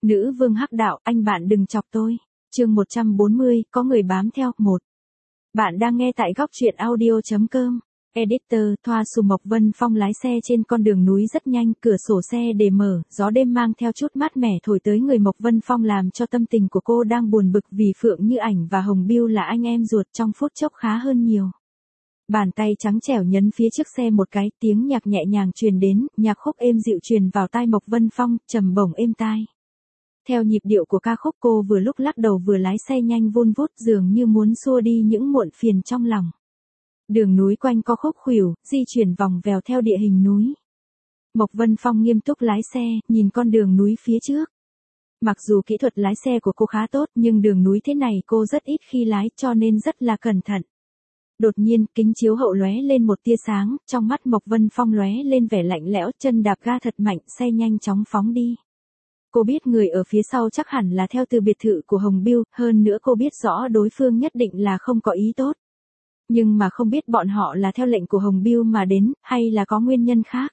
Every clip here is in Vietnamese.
Nữ vương hắc đạo, anh bạn đừng chọc tôi. Chương 140, có người bám theo. 1. Bạn đang nghe tại góc truyện audio.com. Editor, Thoa Xù. Mộc Vân Phong lái xe trên con đường núi rất nhanh, cửa sổ xe để mở, gió đêm mang theo chút mát mẻ thổi tới người Mộc Vân Phong làm cho tâm tình của cô đang buồn bực vì Phượng Như Ảnh và Hồng Bưu là anh em ruột trong phút chốc khá hơn nhiều. Bàn tay trắng trẻo nhấn phía trước xe một cái, tiếng nhạc nhẹ nhàng truyền đến, nhạc khúc êm dịu truyền vào tai Mộc Vân Phong, trầm bổng êm tai. Theo nhịp điệu của ca khúc cô vừa lúc lắc đầu vừa lái xe nhanh vun vút dường như muốn xua đi những muộn phiền trong lòng. Đường núi quanh co khúc khuỷu, di chuyển vòng vèo theo địa hình núi. Mộc Vân Phong nghiêm túc lái xe, nhìn con đường núi phía trước. Mặc dù kỹ thuật lái xe của cô khá tốt nhưng đường núi thế này cô rất ít khi lái cho nên rất là cẩn thận. Đột nhiên, kính chiếu hậu lóe lên một tia sáng, trong mắt Mộc Vân Phong lóe lên vẻ lạnh lẽo, chân đạp ga thật mạnh, xe nhanh chóng phóng đi. Cô biết người ở phía sau chắc hẳn là theo từ biệt thự của Hồng Bưu, hơn nữa cô biết rõ đối phương nhất định là không có ý tốt. Nhưng mà không biết bọn họ là theo lệnh của Hồng Bưu mà đến, hay là có nguyên nhân khác.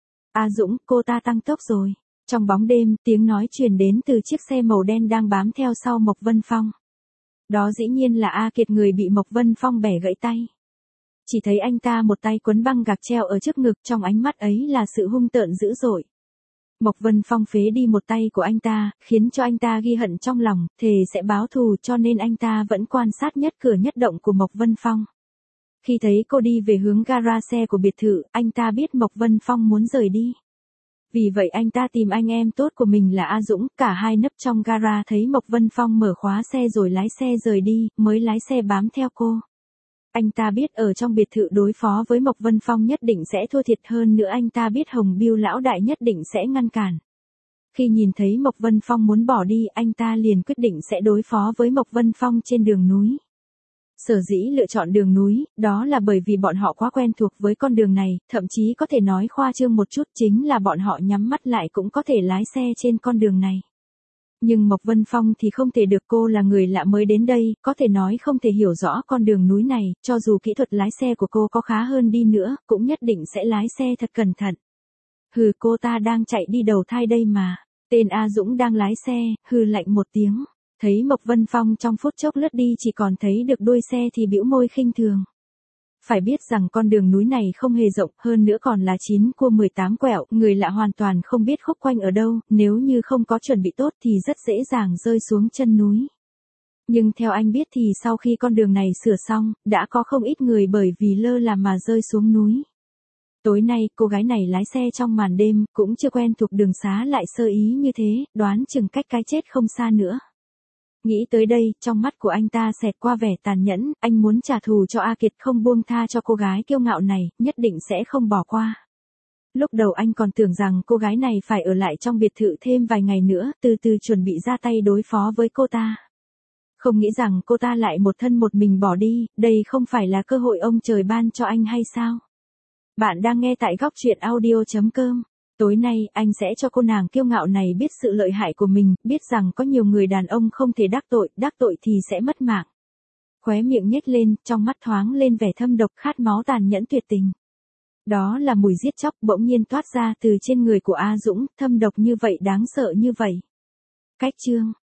A Dũng, cô ta tăng tốc rồi. Trong bóng đêm, tiếng nói truyền đến từ chiếc xe màu đen đang bám theo sau Mộc Vân Phong. Đó dĩ nhiên là A Kiệt, người bị Mộc Vân Phong bẻ gãy tay. Chỉ thấy anh ta một tay quấn băng gạc treo ở trước ngực, trong ánh mắt ấy là sự hung tợn dữ dội. Mộc Vân Phong phế đi một tay của anh ta, khiến cho anh ta ghi hận trong lòng, thề sẽ báo thù, cho nên anh ta vẫn quan sát nhất cử nhất động của Mộc Vân Phong. Khi thấy cô đi về hướng gara xe của biệt thự, anh ta biết Mộc Vân Phong muốn rời đi. Vì vậy anh ta tìm anh em tốt của mình là A Dũng, cả hai nấp trong gara thấy Mộc Vân Phong mở khóa xe rồi lái xe rời đi, mới lái xe bám theo cô. Anh ta biết ở trong biệt thự đối phó với Mộc Vân Phong nhất định sẽ thua thiệt, hơn nữa anh ta biết Hồng Bưu lão đại nhất định sẽ ngăn cản. Khi nhìn thấy Mộc Vân Phong muốn bỏ đi, anh ta liền quyết định sẽ đối phó với Mộc Vân Phong trên đường núi. Sở dĩ lựa chọn đường núi, đó là bởi vì bọn họ quá quen thuộc với con đường này, thậm chí có thể nói khoa trương một chút chính là bọn họ nhắm mắt lại cũng có thể lái xe trên con đường này. Nhưng Mộc Vân Phong thì không thể được, cô là người lạ mới đến đây, có thể nói không thể hiểu rõ con đường núi này, cho dù kỹ thuật lái xe của cô có khá hơn đi nữa, cũng nhất định sẽ lái xe thật cẩn thận. Hừ, cô ta đang chạy đi đầu thai đây mà. Tên A Dũng đang lái xe, hừ lạnh một tiếng. Thấy Mộc Vân Phong trong phút chốc lướt đi chỉ còn thấy được đuôi xe thì bĩu môi khinh thường. Phải biết rằng con đường núi này không hề rộng, hơn nữa còn là 9 cua 18 quẹo, người lạ hoàn toàn không biết khúc quanh ở đâu, nếu như không có chuẩn bị tốt thì rất dễ dàng rơi xuống chân núi. Nhưng theo anh biết thì sau khi con đường này sửa xong, đã có không ít người bởi vì lơ là mà rơi xuống núi. Tối nay, cô gái này lái xe trong màn đêm, cũng chưa quen thuộc đường xá lại sơ ý như thế, đoán chừng cách cái chết không xa nữa. Nghĩ tới đây, trong mắt của anh ta xẹt qua vẻ tàn nhẫn, anh muốn trả thù cho A Kiệt, không buông tha cho cô gái kiêu ngạo này, nhất định sẽ không bỏ qua. Lúc đầu anh còn tưởng rằng cô gái này phải ở lại trong biệt thự thêm vài ngày nữa, từ từ chuẩn bị ra tay đối phó với cô ta. Không nghĩ rằng cô ta lại một thân một mình bỏ đi, đây không phải là cơ hội ông trời ban cho anh hay sao? Bạn đang nghe tại góc truyện audio.com. Tối nay, anh sẽ cho cô nàng kiêu ngạo này biết sự lợi hại của mình, biết rằng có nhiều người đàn ông không thể đắc tội thì sẽ mất mạng. Khóe miệng nhếch lên, trong mắt thoáng lên vẻ thâm độc, khát máu tàn nhẫn tuyệt tình. Đó là mùi giết chóc bỗng nhiên toát ra từ trên người của A Dũng, thâm độc như vậy, đáng sợ như vậy. Cách chương